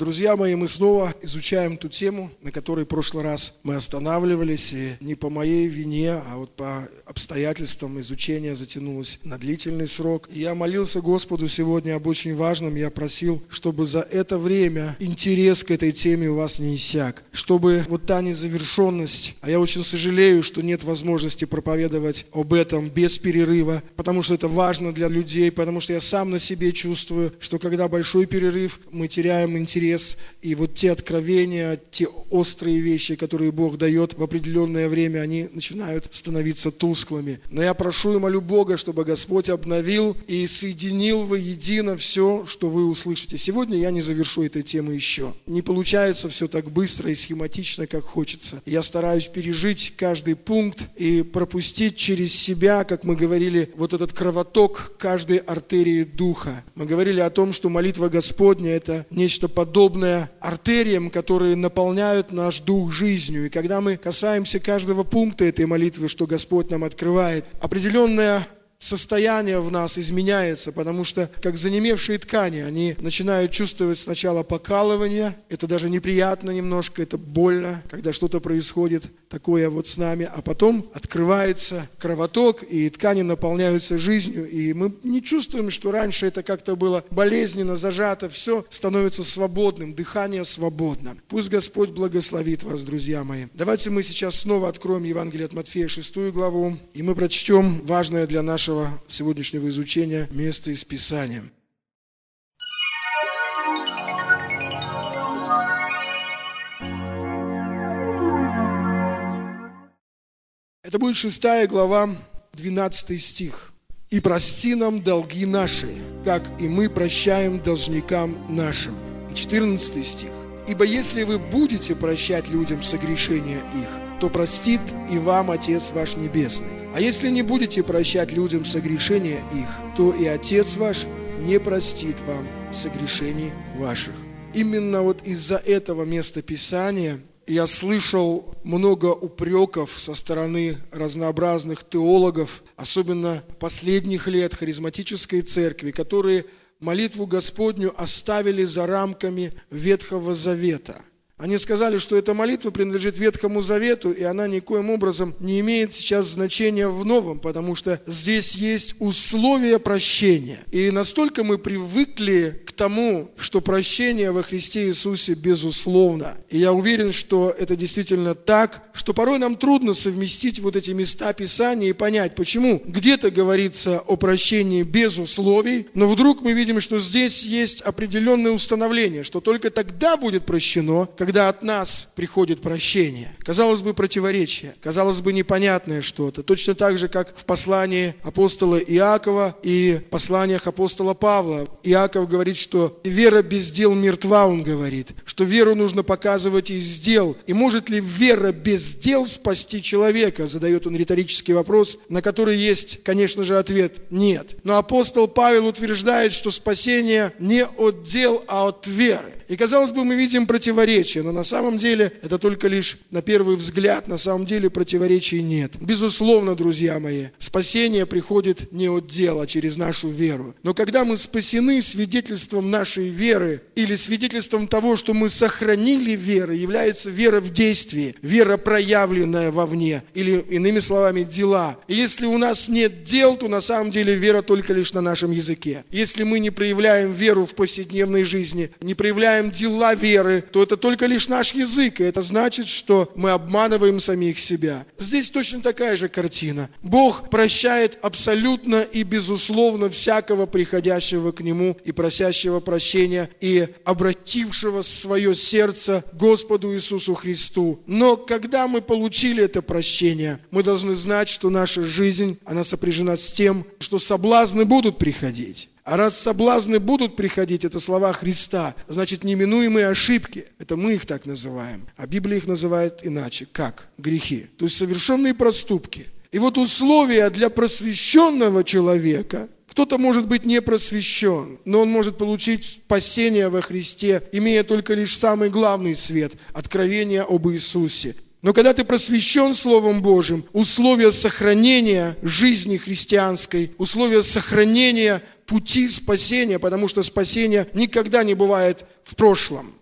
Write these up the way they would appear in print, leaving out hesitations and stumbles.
Друзья мои, мы снова изучаем ту тему, на которой в прошлый раз мы останавливались, и не по моей вине, а вот по обстоятельствам изучения затянулось на длительный срок. И я молился Господу сегодня об очень важном, я просил, чтобы за это время интерес к этой теме у вас не иссяк, чтобы вот та незавершенность, а я очень сожалею, что нет возможности проповедовать об этом без перерыва, потому что это важно для людей, потому что я сам на себе чувствую, что когда большой перерыв, мы теряем интерес, и вот те откровения, те острые вещи, которые Бог дает в определенное время, они начинают становиться тусклыми. Но я прошу и молю Бога, чтобы Господь обновил и соединил воедино все, что вы услышите. Сегодня я не завершу этой темы еще. Не получается все так быстро и схематично, как хочется. Я стараюсь пережить каждый пункт и пропустить через себя, как мы говорили, вот этот кровоток каждой артерии духа. Мы говорили о том, что молитва Господня – это нечто подобное артериям, которые наполняют наш дух жизнью. И когда мы касаемся каждого пункта этой молитвы, что Господь нам открывает, определенное состояние в нас изменяется, потому что, как занемевшие ткани, они начинают чувствовать сначала покалывание, это даже неприятно немножко, это больно, когда что-то происходит такое вот с нами, а потом открывается кровоток, и ткани наполняются жизнью, и мы не чувствуем, что раньше это как-то было болезненно, зажато, все становится свободным, дыхание свободно. Пусть Господь благословит вас, друзья мои. Давайте мы сейчас снова откроем Евангелие от Матфея, 6 главу, и мы прочтем важное для нашего сегодняшнего изучения место из Писания. Это будет 6 глава, 12 стих. «И прости нам долги наши, как и мы прощаем должникам нашим». И 14 стих. «Ибо если вы будете прощать людям согрешения их, то простит и вам Отец ваш Небесный. А если не будете прощать людям согрешения их, то и Отец ваш не простит вам согрешений ваших». Именно вот из-за этого места Писания я слышал много упреков со стороны разнообразных теологов, особенно последних лет харизматической церкви, которые молитву Господню оставили за рамками Ветхого Завета. Они сказали, что эта молитва принадлежит Ветхому Завету, и она никоим образом не имеет сейчас значения в Новом, потому что здесь есть условия прощения. И настолько мы привыкли к тому, что прощение во Христе Иисусе безусловно. И я уверен, что это действительно так, что порой нам трудно совместить вот эти места Писания и понять, почему где-то говорится о прощении без условий, но вдруг мы видим, что здесь есть определенное установление, что только тогда будет прощено, когда от нас приходит прощение. Казалось бы, противоречие, казалось бы, непонятное что-то. Точно так же, как в послании апостола Иакова и посланиях апостола Павла. Иаков говорит, что вера без дел мертва, он говорит, что веру нужно показывать из дел. И может ли вера без дел спасти человека? Задает он риторический вопрос, на который есть, конечно же, ответ нет. Но апостол Павел утверждает, что спасение не от дел, а от веры. И, казалось бы, мы видим противоречие, но на самом деле это только лишь на первый взгляд, на самом деле противоречий нет. Безусловно, друзья мои, спасение приходит не от дела, а через нашу веру. Но когда мы спасены свидетельством нашей веры или свидетельством того, что мы сохранили веру, является вера в действии, вера, проявленная вовне, или, иными словами, дела. И если у нас нет дел, то на самом деле вера только лишь на нашем языке. Если мы не проявляем веру в повседневной жизни, не проявляем дела веры, то это только лишь наш язык, и это значит, что мы обманываем самих себя. Здесь точно такая же картина. Бог прощает абсолютно и безусловно всякого приходящего к Нему и просящего прощения, и обратившего свое сердце Господу Иисусу Христу. Но когда мы получили это прощение, мы должны знать, что наша жизнь, она сопряжена с тем, что соблазны будут приходить. А раз соблазны будут приходить, это слова Христа, значит неминуемые ошибки. Это мы их так называем. А Библия их называет иначе. Как? Грехи. То есть совершенные проступки. И вот условия для просвещенного человека, кто-то может быть не просвещен, но он может получить спасение во Христе, имея только лишь самый главный свет – откровение об Иисусе. Но когда ты просвещен Словом Божьим, условия сохранения жизни христианской, условия сохранения пути спасения, потому что спасение никогда не бывает в прошлом.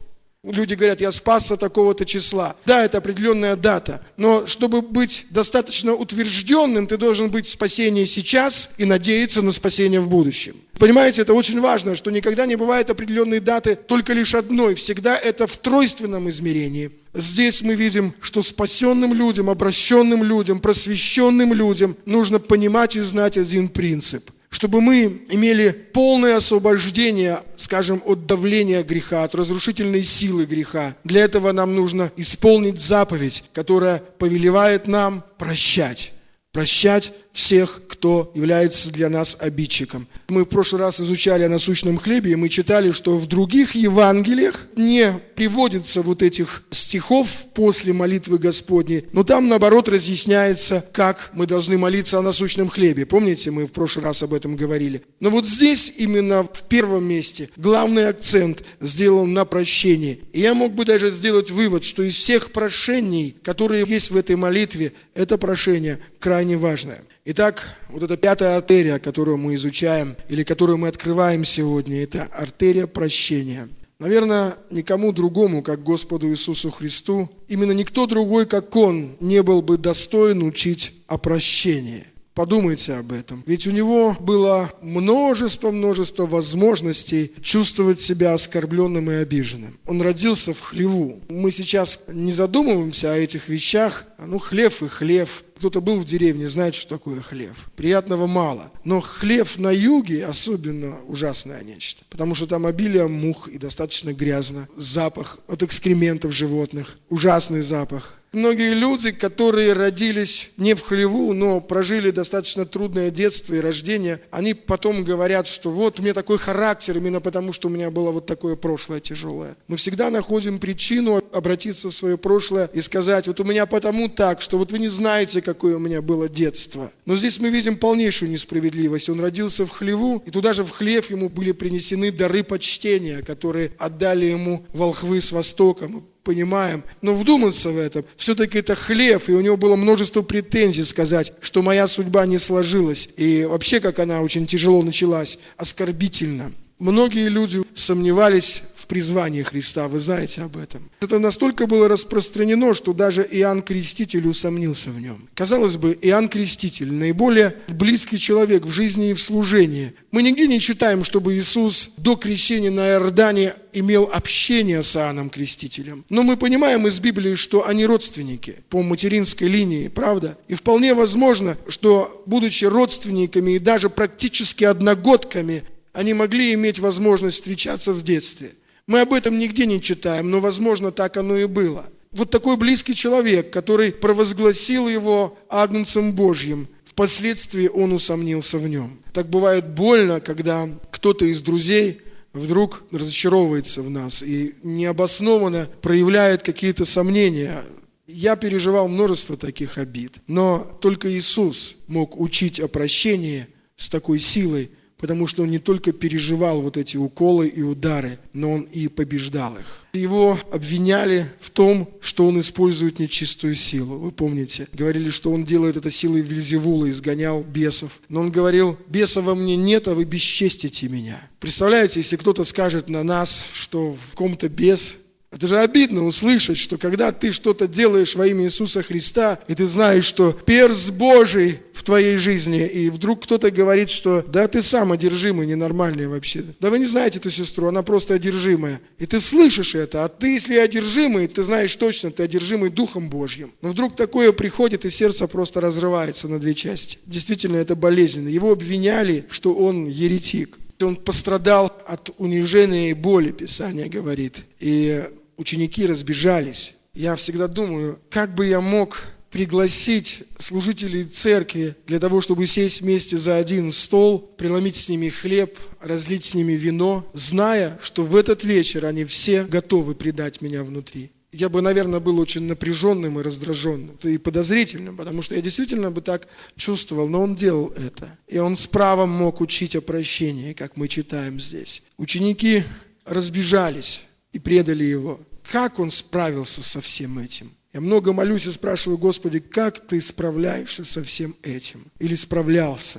Люди говорят, я спасся такого-то числа. Да, это определенная дата, но чтобы быть достаточно утвержденным, ты должен быть в спасении сейчас и надеяться на спасение в будущем. Понимаете, это очень важно, что никогда не бывает определенной даты только лишь одной. Всегда это в тройственном измерении. Здесь мы видим, что спасенным людям, обращенным людям, просвещенным людям нужно понимать и знать один принцип. Чтобы мы имели полное освобождение, скажем, от давления греха, от разрушительной силы греха. Для этого нам нужно исполнить заповедь, которая повелевает нам прощать. Прощать всех, кто является для нас обидчиком. Мы в прошлый раз изучали о насущном хлебе, и мы читали, что в других Евангелиях не приводится вот этих стихов после молитвы Господней, но там, наоборот, разъясняется, как мы должны молиться о насущном хлебе. Помните, мы в прошлый раз об этом говорили. Но вот здесь, именно в первом месте, главный акцент сделан на прощении. И я мог бы даже сделать вывод, что из всех прошений, которые есть в этой молитве, это прошение крайне важное. Итак, вот эта пятая артерия, которую мы изучаем, или которую мы открываем сегодня, это артерия прощения. Наверное, никому другому, как Господу Иисусу Христу, именно никто другой, как Он, не был бы достоин учить о прощении. Подумайте об этом. Ведь у Него было множество возможностей чувствовать себя оскорбленным и обиженным. Он родился в хлеву. Мы сейчас не задумываемся о этих вещах. Хлев и хлев. Кто-то был в деревне, знает, что такое хлев. Приятного мало. Но хлев на юге особенно ужасное нечто. Потому что там обилие мух и достаточно грязно. Запах от экскрементов животных. Ужасный запах. Многие люди, которые родились не в хлеву, но прожили достаточно трудное детство и рождение, они потом говорят, что вот у меня такой характер, именно потому, что у меня было вот такое прошлое тяжелое. Мы всегда находим причину обратиться в свое прошлое и сказать, вот у меня потому так, что вот вы не знаете, какое у меня было детство. Но здесь мы видим полнейшую несправедливость. Он родился в хлеву, и туда же в хлев ему были принесены дары почтения, которые отдали ему волхвы с востока. Понимаем, но вдуматься в это, все-таки это хлев, и у него было множество претензий сказать, что моя судьба не сложилась, и вообще, как она очень тяжело началась, оскорбительно. Многие люди сомневались в призвании Христа, вы знаете об этом. Это настолько было распространено, что даже Иоанн Креститель усомнился в нем. Казалось бы, Иоанн Креститель, наиболее близкий человек в жизни и в служении. Мы нигде не читаем, чтобы Иисус до крещения на Иордане имел общение с Иоанном Крестителем. Но мы понимаем из Библии, что они родственники по материнской линии, правда? И вполне возможно, что, будучи родственниками и даже практически одногодками, они могли иметь возможность встречаться в детстве. Мы об этом нигде не читаем, но, возможно, так оно и было. Вот такой близкий человек, который провозгласил его агнцем Божьим, впоследствии он усомнился в нем. Так бывает больно, когда кто-то из друзей вдруг разочаровывается в нас и необоснованно проявляет какие-то сомнения. Я переживал множество таких обид, но только Иисус мог учить о прощении с такой силой, потому что Он не только переживал вот эти уколы и удары, но Он и побеждал их. Его обвиняли в том, что Он использует нечистую силу. Вы помните, говорили, что Он делает это силой Вельзевула, изгонял бесов. Но Он говорил, беса во мне нет, а вы бесчестите меня. Представляете, если кто-то скажет на нас, что в ком-то бес, это же обидно услышать, что когда ты что-то делаешь во имя Иисуса Христа, и ты знаешь, что перст Божий в твоей жизни, и вдруг кто-то говорит, что да ты сам одержимый, ненормальный вообще. Да вы не знаете эту сестру, она просто одержимая. И ты слышишь это, а ты, если одержимый, ты знаешь точно, ты одержимый Духом Божьим. Но вдруг такое приходит, и сердце просто разрывается на две части. Действительно, это болезненно. Его обвиняли, что он еретик. Он пострадал от унижения и боли, Писание говорит. И ученики разбежались. Я всегда думаю, как бы я мог пригласить служителей церкви для того, чтобы сесть вместе за один стол, преломить с ними хлеб, разлить с ними вино, зная, что в этот вечер они все готовы предать меня внутри. Я бы, наверное, был очень напряженным и раздраженным, и подозрительным, потому что я действительно бы так чувствовал, но он делал это. И он с правом мог учить о прощении, как мы читаем здесь. Ученики разбежались и предали его. Как он справился со всем этим? Я много молюсь и спрашиваю, Господи, как ты справляешься со всем этим? Или справлялся?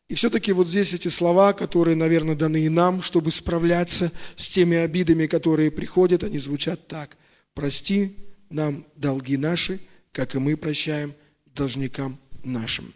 И все-таки вот здесь эти слова, которые, наверное, даны и нам, чтобы справляться с теми обидами, которые приходят, они звучат так. «Прости нам долги наши, как и мы прощаем должникам нашим».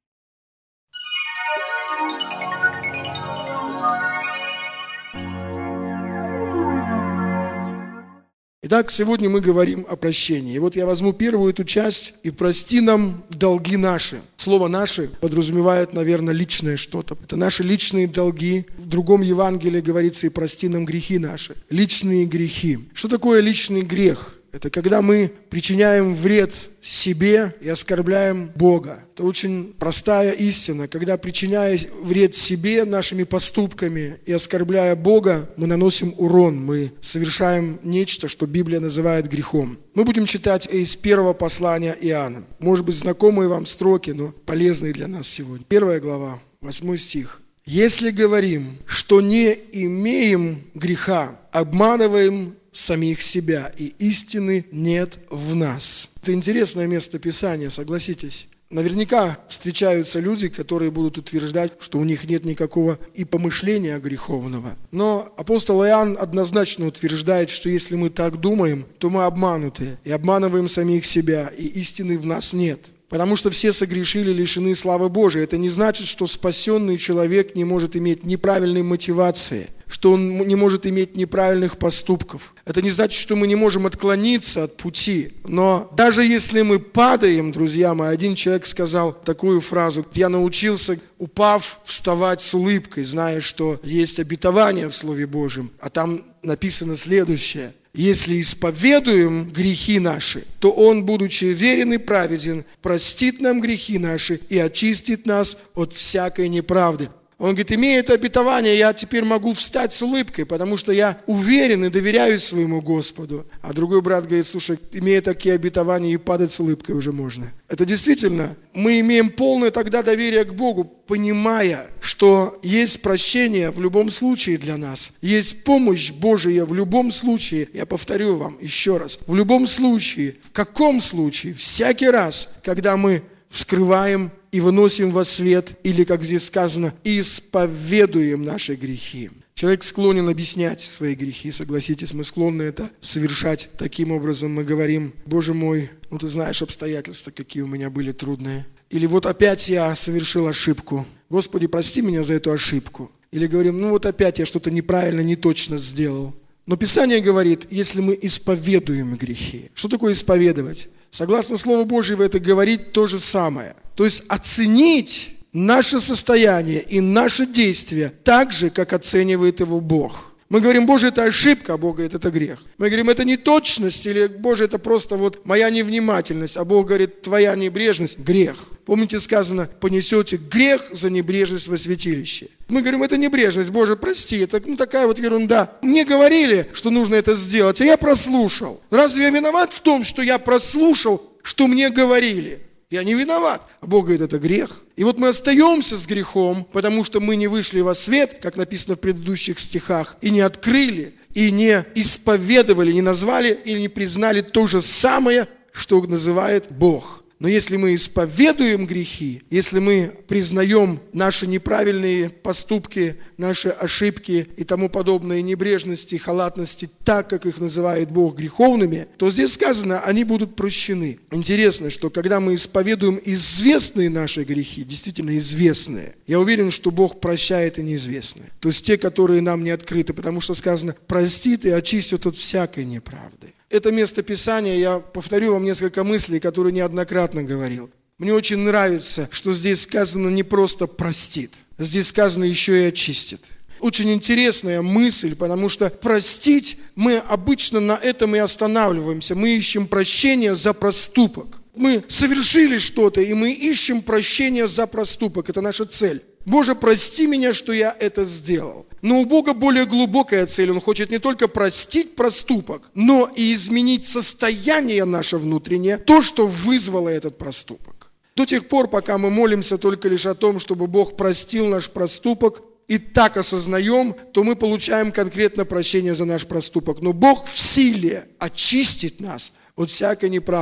Итак, сегодня мы говорим о прощении. И вот я возьму первую эту часть и прости нам долги наши. Слово «наши» подразумевает, наверное, личное что-то. Это наши личные долги. В другом Евангелии говорится и прости нам грехи наши. Личные грехи. Что такое личный грех? Это когда мы причиняем вред себе и оскорбляем Бога. Это очень простая истина. Когда, причиняя вред себе нашими поступками и оскорбляя Бога, мы наносим урон, мы совершаем нечто, что Библия называет грехом. Мы будем читать из первого послания Иоанна. Может быть, знакомые вам строки, но полезные для нас сегодня. 1 глава, 8 стих. «Если говорим, что не имеем греха, обманываем самих себя, и истины нет в нас». Это интересное место Писания, согласитесь. Наверняка встречаются люди, которые будут утверждать, что у них нет никакого и помышления греховного. Но апостол Иоанн однозначно утверждает, что если мы так думаем, то мы обмануты и обманываем самих себя, и истины в нас нет. Потому что все согрешили, лишены славы Божией. Это не значит, что спасенный человек не может иметь неправильной мотивации, что он не может иметь неправильных поступков. Это не значит, что мы не можем отклониться от пути. Но даже если мы падаем, друзья мои, один человек сказал такую фразу: «Я научился, упав, вставать с улыбкой, зная, что есть обетование в Слове Божьем». А там написано следующее: «Если исповедуем грехи наши, то Он, будучи верен и праведен, простит нам грехи наши и очистит нас от всякой неправды». Он говорит: имея это обетование, я теперь могу встать с улыбкой, потому что я уверен и доверяю своему Господу. А другой брат говорит: слушай, имея такие обетования, и падать с улыбкой уже можно. Это действительно, мы имеем полное тогда доверие к Богу, понимая, что есть прощение в любом случае для нас, есть помощь Божия в любом случае. Я повторю вам еще раз, в любом случае, в каком случае, всякий раз, когда мы вскрываем и выносим во свет, или, как здесь сказано, исповедуем наши грехи. Человек склонен объяснять свои грехи, согласитесь, мы склонны это совершать таким образом. Мы говорим: Боже мой, ну ты знаешь обстоятельства, какие у меня были трудные. Или вот опять я совершил ошибку. Господи, прости меня за эту ошибку. Или говорим: ну вот опять я что-то неправильно, не точно сделал. Но Писание говорит, если мы исповедуем грехи. Что такое исповедовать? Согласно Слову Божьему, это говорить то же самое. То есть оценить наше состояние и наши действия так же, как оценивает его Бог. Мы говорим: Боже, это ошибка, а Бог говорит: это грех. Мы говорим: это не точность, или Боже, это просто вот моя невнимательность, а Бог говорит: твоя небрежность – грех. Помните, сказано: понесете грех за небрежность во святилище. Мы говорим: это небрежность, Боже, прости, это такая вот ерунда. Мне говорили, что нужно это сделать, а я прослушал. Разве я виноват в том, что я прослушал, что мне говорили? Я не виноват. А Бог говорит: это грех. И вот мы остаемся с грехом, потому что мы не вышли во свет, как написано в предыдущих стихах, и не открыли, и не исповедовали, не назвали или не признали то же самое, что называет Бог. Но если мы исповедуем грехи, если мы признаем наши неправильные поступки, наши ошибки и тому подобные небрежности, халатности, так, как их называет Бог греховными, то здесь сказано, они будут прощены. Интересно, что когда мы исповедуем известные наши грехи, действительно известные, я уверен, что Бог прощает и неизвестные. То есть те, которые нам не открыты, потому что сказано: простит и очистит от всякой неправды. Это место Писания, я повторю вам несколько мыслей, которые неоднократно говорил. Мне очень нравится, что здесь сказано не просто простит, здесь сказано еще и очистит. Очень интересная мысль, потому что простить мы обычно на этом и останавливаемся. Мы ищем прощения за проступок. Мы совершили что-то, и мы ищем прощения за проступок. Это наша цель. Боже, прости меня, что я это сделал. Но у Бога более глубокая цель. Он хочет не только простить проступок, но и изменить состояние наше внутреннее, то, что вызвало этот проступок. До тех пор, пока мы молимся только лишь о том, чтобы Бог простил наш проступок, и так осознаем, то мы получаем конкретно прощение за наш проступок. Но Бог в силе очистить нас от всякой неправды.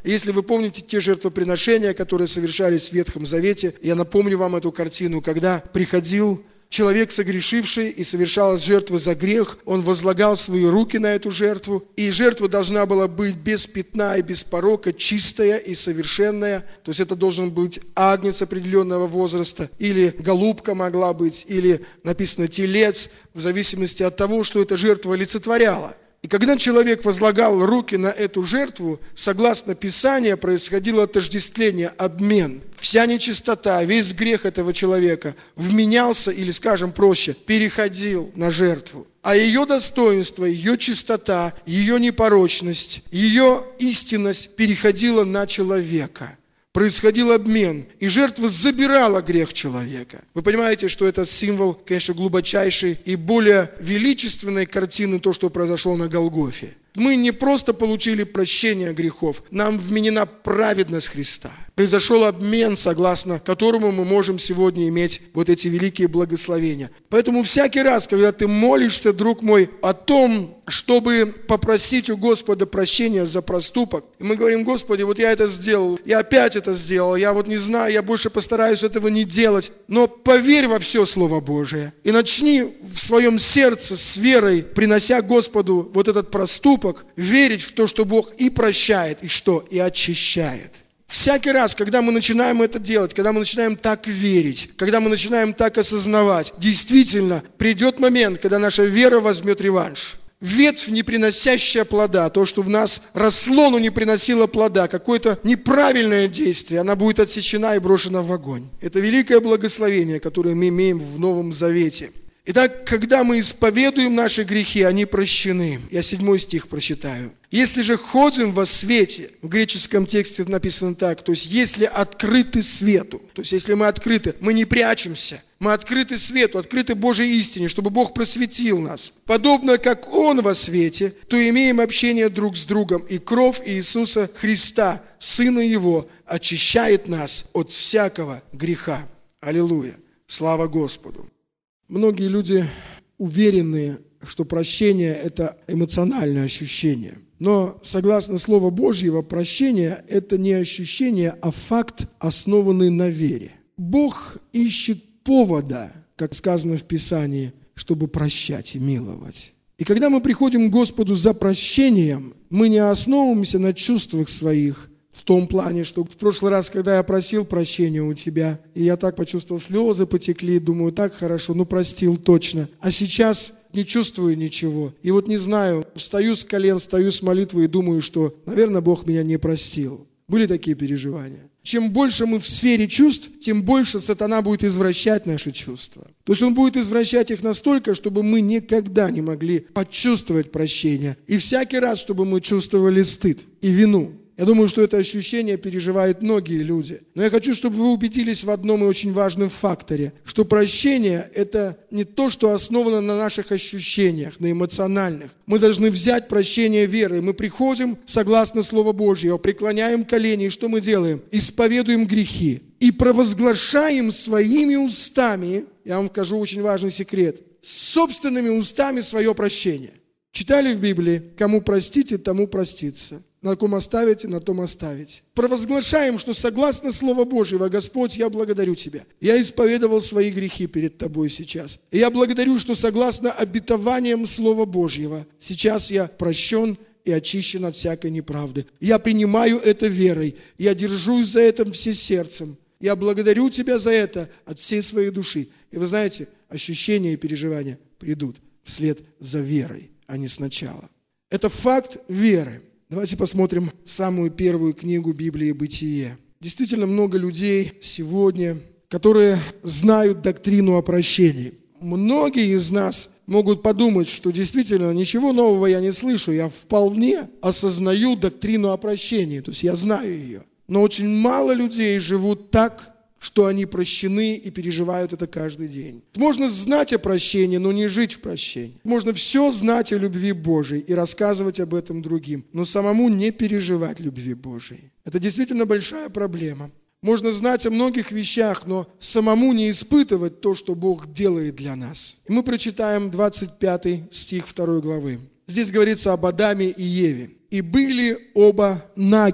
Если вы помните те жертвоприношения, которые совершались в Ветхом Завете, я напомню вам эту картину, когда приходил человек, согрешивший, и совершалась жертва за грех, он возлагал свои руки на эту жертву, и жертва должна была быть без пятна и без порока, чистая и совершенная. То есть это должен быть агнец определенного возраста, или голубка могла быть, или написано телец, в зависимости от того, что эта жертва олицетворяла. И когда человек возлагал руки на эту жертву, согласно Писанию, происходило отождествление, обмен. Вся нечистота, весь грех этого человека вменялся, или, скажем проще, переходил на жертву. А ее достоинство, ее чистота, ее непорочность, ее истинность переходила на человека. Происходил обмен, и жертва забирала грех человека. Вы понимаете, что это символ, конечно, глубочайшей и более величественной картины, то, что произошло на Голгофе. Мы не просто получили прощение грехов, нам вменена праведность Христа. Произошел обмен, согласно которому мы можем сегодня иметь вот эти великие благословения. Поэтому всякий раз, когда ты молишься, друг мой, о том, чтобы попросить у Господа прощения за проступок, и мы говорим: Господи, вот я это сделал, я опять это сделал, я вот не знаю, я больше постараюсь этого не делать, но поверь во все Слово Божие и начни в своем сердце с верой, принося Господу вот этот проступок, верить в то, что Бог и прощает, и что? И очищает. Всякий раз, когда мы начинаем это делать, когда мы начинаем так верить, когда мы начинаем так осознавать, действительно придет момент, когда наша вера возьмет реванш. Ветвь, не приносящая плода, то, что в нас росло, но не приносило плода, какое-то неправильное действие, она будет отсечена и брошена в огонь. Это великое благословение, которое мы имеем в Новом Завете. Итак, когда мы исповедуем наши грехи, они прощены. Я 7 стих прочитаю. «Если же ходим во свете», в греческом тексте написано так, то есть если открыты свету, то есть если мы открыты, мы не прячемся, мы открыты свету, открыты Божьей истине, чтобы Бог просветил нас. Подобно как Он во свете, то имеем общение друг с другом, и кровь Иисуса Христа, Сына Его, очищает нас от всякого греха. Аллилуйя! Слава Господу! Многие люди уверены, что прощение – это эмоциональное ощущение. Но, согласно Слову Божьего, прощение – это не ощущение, а факт, основанный на вере. Бог ищет повода, как сказано в Писании, чтобы прощать и миловать. И когда мы приходим к Господу за прощением, мы не основываемся на чувствах своих, в том плане, что в прошлый раз, когда я просил прощения у тебя, и я так почувствовал, слезы потекли, думаю, так хорошо, простил точно. А сейчас не чувствую ничего. И вот не знаю, встаю с колен, встаю с молитвы и думаю, что, наверное, Бог меня не простил. Были такие переживания. Чем больше мы в сфере чувств, тем больше сатана будет извращать наши чувства. То есть он будет извращать их настолько, чтобы мы никогда не могли почувствовать прощение. И всякий раз, чтобы мы чувствовали стыд и вину. Я думаю, что это ощущение переживают многие люди. Но я хочу, чтобы вы убедились в одном и очень важном факторе, что прощение – это не то, что основано на наших ощущениях, на эмоциональных. Мы должны взять прощение верой. Мы приходим, согласно Слову Божьему, преклоняем колени, и что мы делаем? Исповедуем грехи и провозглашаем своими устами, я вам скажу очень важный секрет, собственными устами свое прощение. Читали в Библии: кому простите, тому простится. На ком оставите, на том оставите. Провозглашаем, что согласно Слову Божьего: Господь, я благодарю Тебя. Я исповедовал свои грехи перед Тобой сейчас. И я благодарю, что согласно обетованиям Слова Божьего сейчас я прощен и очищен от всякой неправды. Я принимаю это верой. Я держусь за это всем сердцем. Я благодарю Тебя за это от всей своей души. И вы знаете, ощущения и переживания придут вслед за верой, а не сначала. Это факт веры. Давайте посмотрим самую первую книгу Библии «Бытие». Действительно много людей сегодня, которые знают доктрину о прощении. Многие из нас могут подумать, что действительно ничего нового я не слышу, я вполне осознаю доктрину о прощении, то есть я знаю ее. Но очень мало людей живут так, что они прощены и переживают это каждый день. Можно знать о прощении, но не жить в прощении. Можно все знать о любви Божией и рассказывать об этом другим, но самому не переживать любви Божией. Это действительно большая проблема. Можно знать о многих вещах, но самому не испытывать то, что Бог делает для нас. И мы прочитаем 25 стих 2 главы. Здесь говорится об Адаме и Еве. «И были оба наги,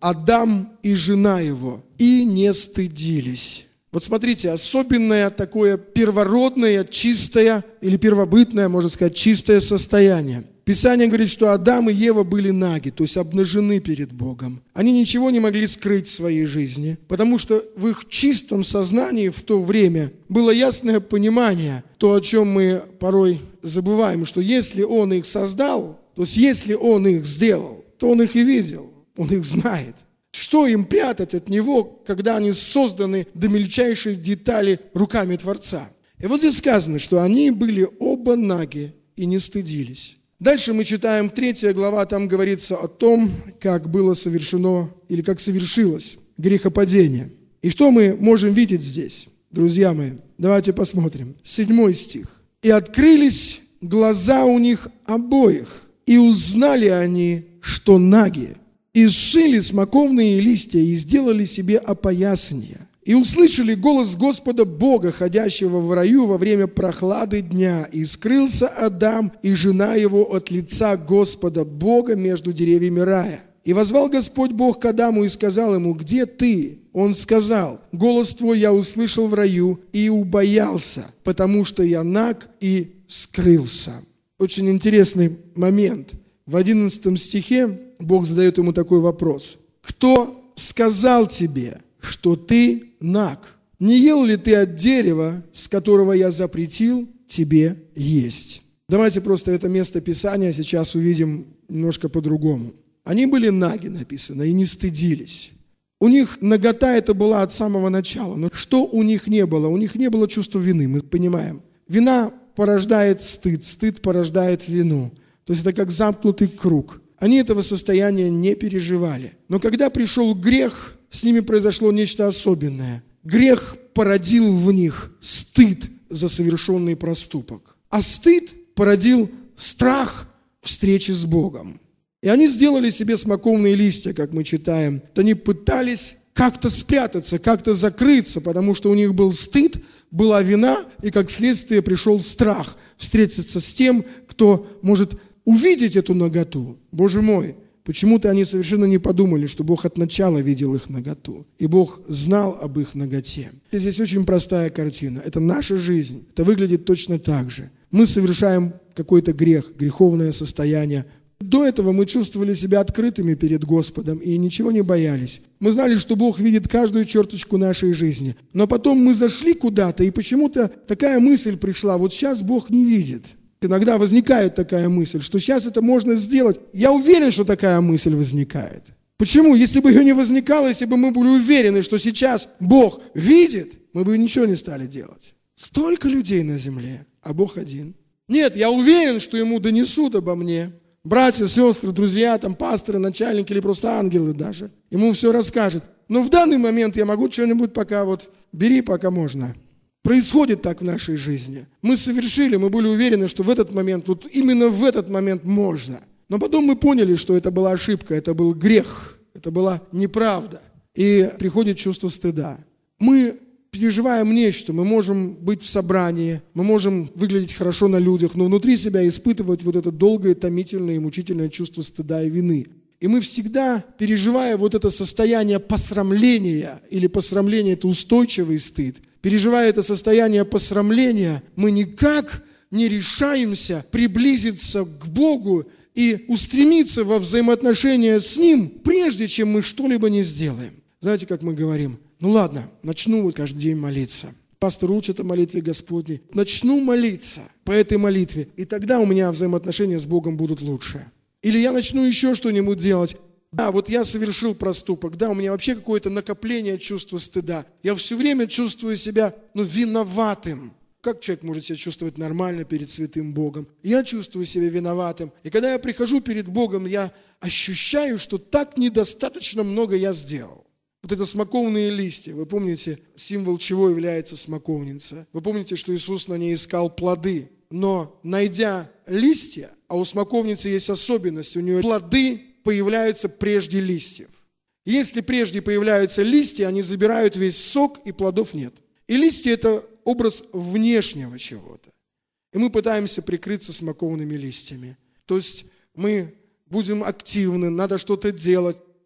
Адам и жена его, и не стыдились». Вот смотрите, особенное такое первородное, чистое, или первобытное, можно сказать, чистое состояние. Писание говорит, что Адам и Ева были наги, то есть обнажены перед Богом. Они ничего не могли скрыть в своей жизни, потому что в их чистом сознании в то время было ясное понимание, то, о чем мы порой забываем, что если Он их создал, то есть если Он их сделал, то Он их и видел, Он их знает. Что им прятать от Него, когда они созданы до мельчайшей детали руками Творца? И вот здесь сказано, что они были оба наги и не стыдились. Дальше мы читаем 3 глава, там говорится о том, как было совершено или как совершилось грехопадение. И что мы можем видеть здесь, друзья мои? Давайте посмотрим. 7 стих. «И открылись глаза у них обоих, и узнали они, что наги, и сшили смоковные листья, и сделали себе опоясания. И услышали голос Господа Бога, ходящего в раю во время прохлады дня. И скрылся Адам и жена его от лица Господа Бога между деревьями рая. И возвал Господь Бог к Адаму и сказал ему: где ты? Он сказал: голос твой я услышал в раю и убоялся, потому что я наг и скрылся». Очень интересный момент. В 11 стихе Бог задает ему такой вопрос: «Кто сказал тебе, что ты наг? Не ел ли ты от дерева, с которого я запретил тебе есть?» Давайте просто это место Писания сейчас увидим немножко по-другому. Они были наги, написано, и не стыдились. У них нагота это была от самого начала. Но что у них не было? У них не было чувства вины, мы понимаем. Вина порождает стыд, стыд порождает вину. То есть это как замкнутый круг. Они этого состояния не переживали. Но когда пришел грех, с ними произошло нечто особенное. Грех породил в них стыд за совершенный проступок. А стыд породил страх встречи с Богом. И они сделали себе смоковные листья, как мы читаем. Они пытались как-то спрятаться, как-то закрыться, потому что у них был стыд, была вина, и как следствие пришел страх встретиться с тем, кто может увидеть эту наготу. Боже мой, почему-то они совершенно не подумали, что Бог от начала видел их наготу, и Бог знал об их наготе. И здесь очень простая картина. Это наша жизнь. Это выглядит точно так же. Мы совершаем какой-то грех, греховное состояние. До этого мы чувствовали себя открытыми перед Господом и ничего не боялись. Мы знали, что Бог видит каждую черточку нашей жизни. Но потом мы зашли куда-то, и почему-то такая мысль пришла: вот сейчас Бог не видит. Иногда возникает такая мысль, что сейчас это можно сделать. Я уверен, что такая мысль возникает. Почему? Если бы ее не возникало, если бы мы были уверены, что сейчас Бог видит, мы бы ничего не стали делать. Столько людей на земле, а Бог один. Нет, я уверен, что Ему донесут обо мне. Братья, сестры, друзья, там, пасторы, начальники или просто ангелы даже. Ему все расскажет. Но в данный момент я могу что-нибудь пока бери, пока можно. Происходит так в нашей жизни. Мы совершили, мы были уверены, что в этот момент, вот именно в этот момент можно. Но потом мы поняли, что это была ошибка, это был грех, это была неправда. И приходит чувство стыда. Мы переживаем нечто, мы можем быть в собрании, мы можем выглядеть хорошо на людях, но внутри себя испытывать вот это долгое, томительное и мучительное чувство стыда и вины. И мы всегда, переживая вот это состояние посрамления, или посрамление – это устойчивый стыд, переживая это состояние посрамления, мы никак не решаемся приблизиться к Богу и устремиться во взаимоотношения с Ним, прежде чем мы что-либо не сделаем. Знаете, как мы говорим? Ну ладно, начну каждый день молиться. Пастор учит о молитве Господней. Начну молиться по этой молитве, и тогда у меня взаимоотношения с Богом будут лучше. Или я начну еще что-нибудь делать. Да, вот я совершил проступок, да, у меня вообще какое-то накопление чувства стыда. Я все время чувствую себя, виноватым. Как человек может себя чувствовать нормально перед святым Богом? Я чувствую себя виноватым. И когда я прихожу перед Богом, я ощущаю, что так недостаточно много я сделал. Вот это смоковные листья. Вы помните, символ чего является смоковница? Вы помните, что Иисус на ней искал плоды. Но найдя листья, а у смоковницы есть особенность, у нее плоды появляются прежде листьев. Если прежде появляются листья, они забирают весь сок, и плодов нет. И листья – это образ внешнего чего-то. И мы пытаемся прикрыться смоковными листьями. То есть мы будем активны, надо что-то делать.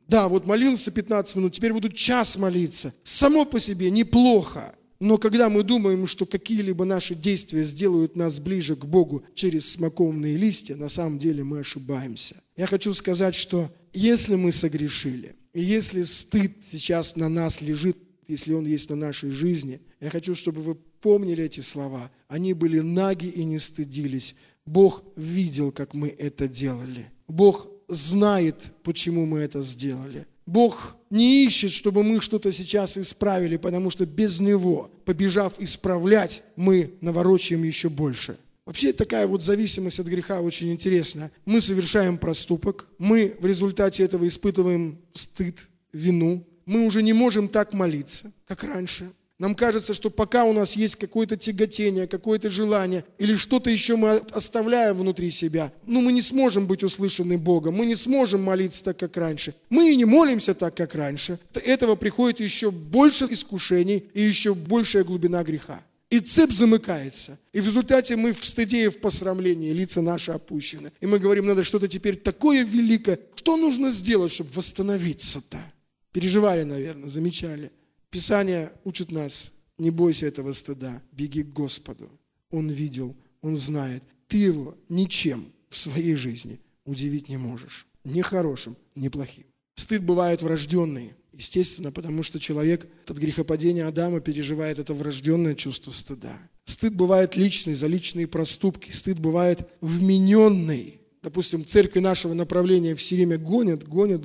Да, вот молился 15 минут, теперь буду час молиться. Само по себе неплохо. Но когда мы думаем, что какие-либо наши действия сделают нас ближе к Богу через смоковные листья, на самом деле мы ошибаемся. Я хочу сказать, что если мы согрешили, и если стыд сейчас на нас лежит, если он есть на нашей жизни, я хочу, чтобы вы помнили эти слова. Они были наги и не стыдились. Бог видел, как мы это делали. Бог знает, почему мы это сделали. Бог не ищет, чтобы мы что-то сейчас исправили, потому что без Него, побежав исправлять, мы наворочаем еще больше. Вообще такая вот зависимость от греха очень интересна. Мы совершаем проступок, мы в результате этого испытываем стыд, вину. Мы уже не можем так молиться, как раньше. Нам кажется, что пока у нас есть какое-то тяготение, какое-то желание, или что-то еще мы оставляем внутри себя, мы не сможем быть услышаны Богом, мы не сможем молиться так, как раньше. Мы и не молимся так, как раньше. От этого приходит еще больше искушений и еще большая глубина греха. И цепь замыкается. И в результате мы в стыде и в посрамлении, лица наши опущены. И мы говорим, надо что-то теперь такое великое. Что нужно сделать, чтобы восстановиться-то? Переживали, наверное, замечали. Писание учит нас, не бойся этого стыда, беги к Господу. Он видел, Он знает. Ты Его ничем в своей жизни удивить не можешь. Ни хорошим, ни плохим. Стыд бывает врожденный, естественно, потому что человек от грехопадения Адама переживает это врожденное чувство стыда. Стыд бывает личный, за личные проступки. Стыд бывает вмененный. Допустим, церкви нашего направления все время гонят,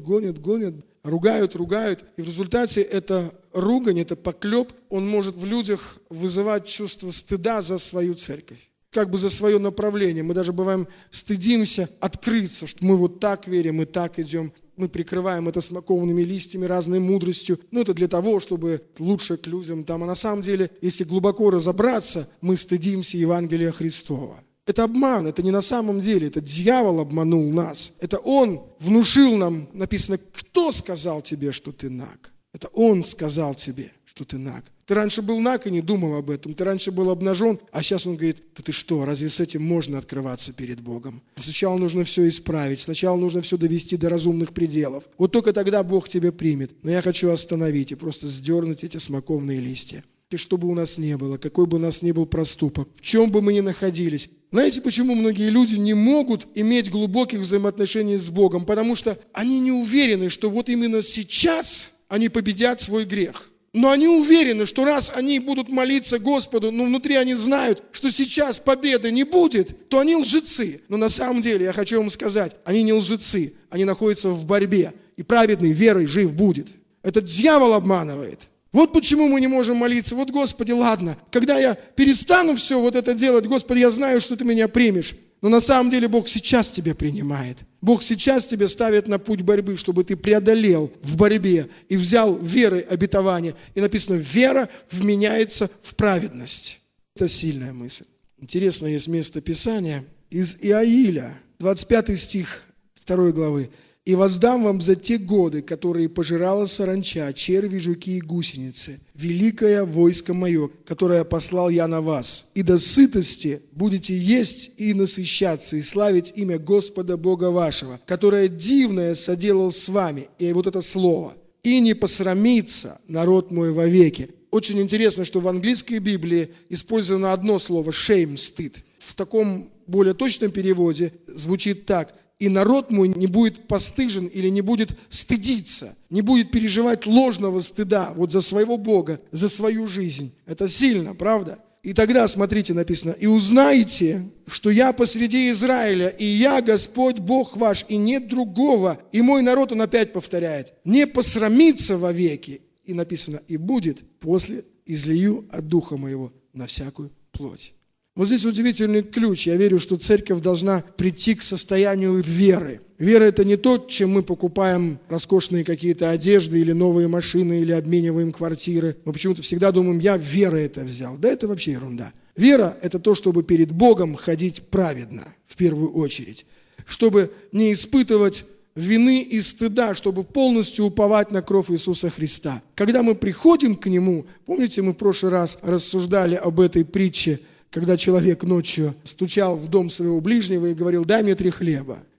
ругают, и в результате это ругань, это поклеп, он может в людях вызывать чувство стыда за свою церковь, как бы за свое направление. Мы даже бываем стыдимся открыться, что мы вот так верим и так идем. Мы прикрываем это смоковными листьями, разной мудростью. Это для того, чтобы лучше к людям там. А на самом деле, если глубоко разобраться, мы стыдимся Евангелия Христова. Это обман, это не на самом деле, это дьявол обманул нас. Это он внушил нам, написано, кто сказал тебе, что ты наг? Это он сказал тебе, что ты наг. Ты раньше был наг и не думал об этом, ты раньше был обнажен, а сейчас он говорит, да ты что, разве с этим можно открываться перед Богом? Сначала нужно все исправить, сначала нужно все довести до разумных пределов. Вот только тогда Бог тебя примет. Но я хочу остановить и просто сдернуть эти смоковные листья. И что бы у нас ни было, какой бы у нас ни был проступок, в чем бы мы ни находились. Знаете, почему многие люди не могут иметь глубоких взаимоотношений с Богом? Потому что они не уверены, что вот именно сейчас они победят свой грех. Но они уверены, что раз они будут молиться Господу, но внутри они знают, что сейчас победы не будет, то они лжецы. Но на самом деле, я хочу вам сказать, они не лжецы, они находятся в борьбе. И праведный верой жив будет. Этот дьявол обманывает. Вот почему мы не можем молиться. Вот, Господи, ладно, когда я перестану все вот это делать, Господи, я знаю, что Ты меня примешь. Но на самом деле Бог сейчас тебя принимает. Бог сейчас тебя ставит на путь борьбы, чтобы ты преодолел в борьбе и взял верой обетование. И написано, вера вменяется в праведность. Это сильная мысль. Интересно, есть место Писания из Иаиля, 25 стих 2 главы. «И воздам вам за те годы, которые пожирала саранча, черви, жуки и гусеницы, великое войско мое, которое послал я на вас. И до сытости будете есть и насыщаться, и славить имя Господа Бога вашего, которое дивное соделал с вами». И вот это слово. «И не посрамится народ мой вовеки». Очень интересно, что в английской Библии использовано одно слово «shame», стыд. В таком более точном переводе звучит так: «И народ мой не будет постыжен или не будет стыдиться, не будет переживать ложного стыда вот за своего Бога, за свою жизнь». Это сильно, правда? И тогда, смотрите, написано, «И узнаете, что я посреди Израиля, и я Господь Бог ваш, и нет другого». И мой народ, он опять повторяет, «не посрамится вовеки». И написано, «и будет после излию от Духа моего на всякую плоть». Вот здесь удивительный ключ. Я верю, что церковь должна прийти к состоянию веры. Вера – это не то, чем мы покупаем роскошные какие-то одежды или новые машины, или обмениваем квартиры. Мы почему-то всегда думаем, я верой это взял. Да это вообще ерунда. Вера – это то, чтобы перед Богом ходить праведно, в первую очередь. Чтобы не испытывать вины и стыда, чтобы полностью уповать на кровь Иисуса Христа. Когда мы приходим к Нему, помните, мы в прошлый раз рассуждали об этой притче, когда человек ночью стучал в дом своего ближнего и говорил, дай мне 3 хлеба.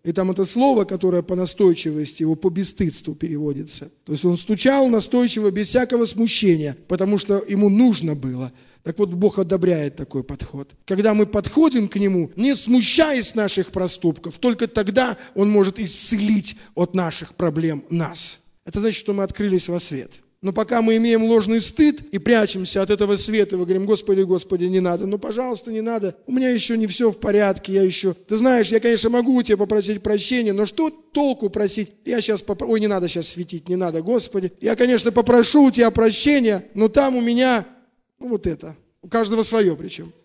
И там это слово, которое по настойчивости, его по бесстыдству переводится. То есть он стучал настойчиво, без всякого смущения, потому что ему нужно было. Так вот, Бог одобряет такой подход. Когда мы подходим к Нему, не смущаясь наших проступков, только тогда Он может исцелить от наших проблем нас. Это значит, что мы открылись во свет. Но пока мы имеем ложный стыд и прячемся от этого света, и мы говорим: Господи, Господи, не надо, ну, пожалуйста, не надо, у меня еще не все в порядке, я еще, ты знаешь, я, конечно, могу у Тебя попросить прощения, но что толку просить? Я сейчас ой, не надо сейчас светить, не надо, Господи, я, конечно, попрошу у Тебя прощения, но там у меня, ну, вот это, у каждого свое причем.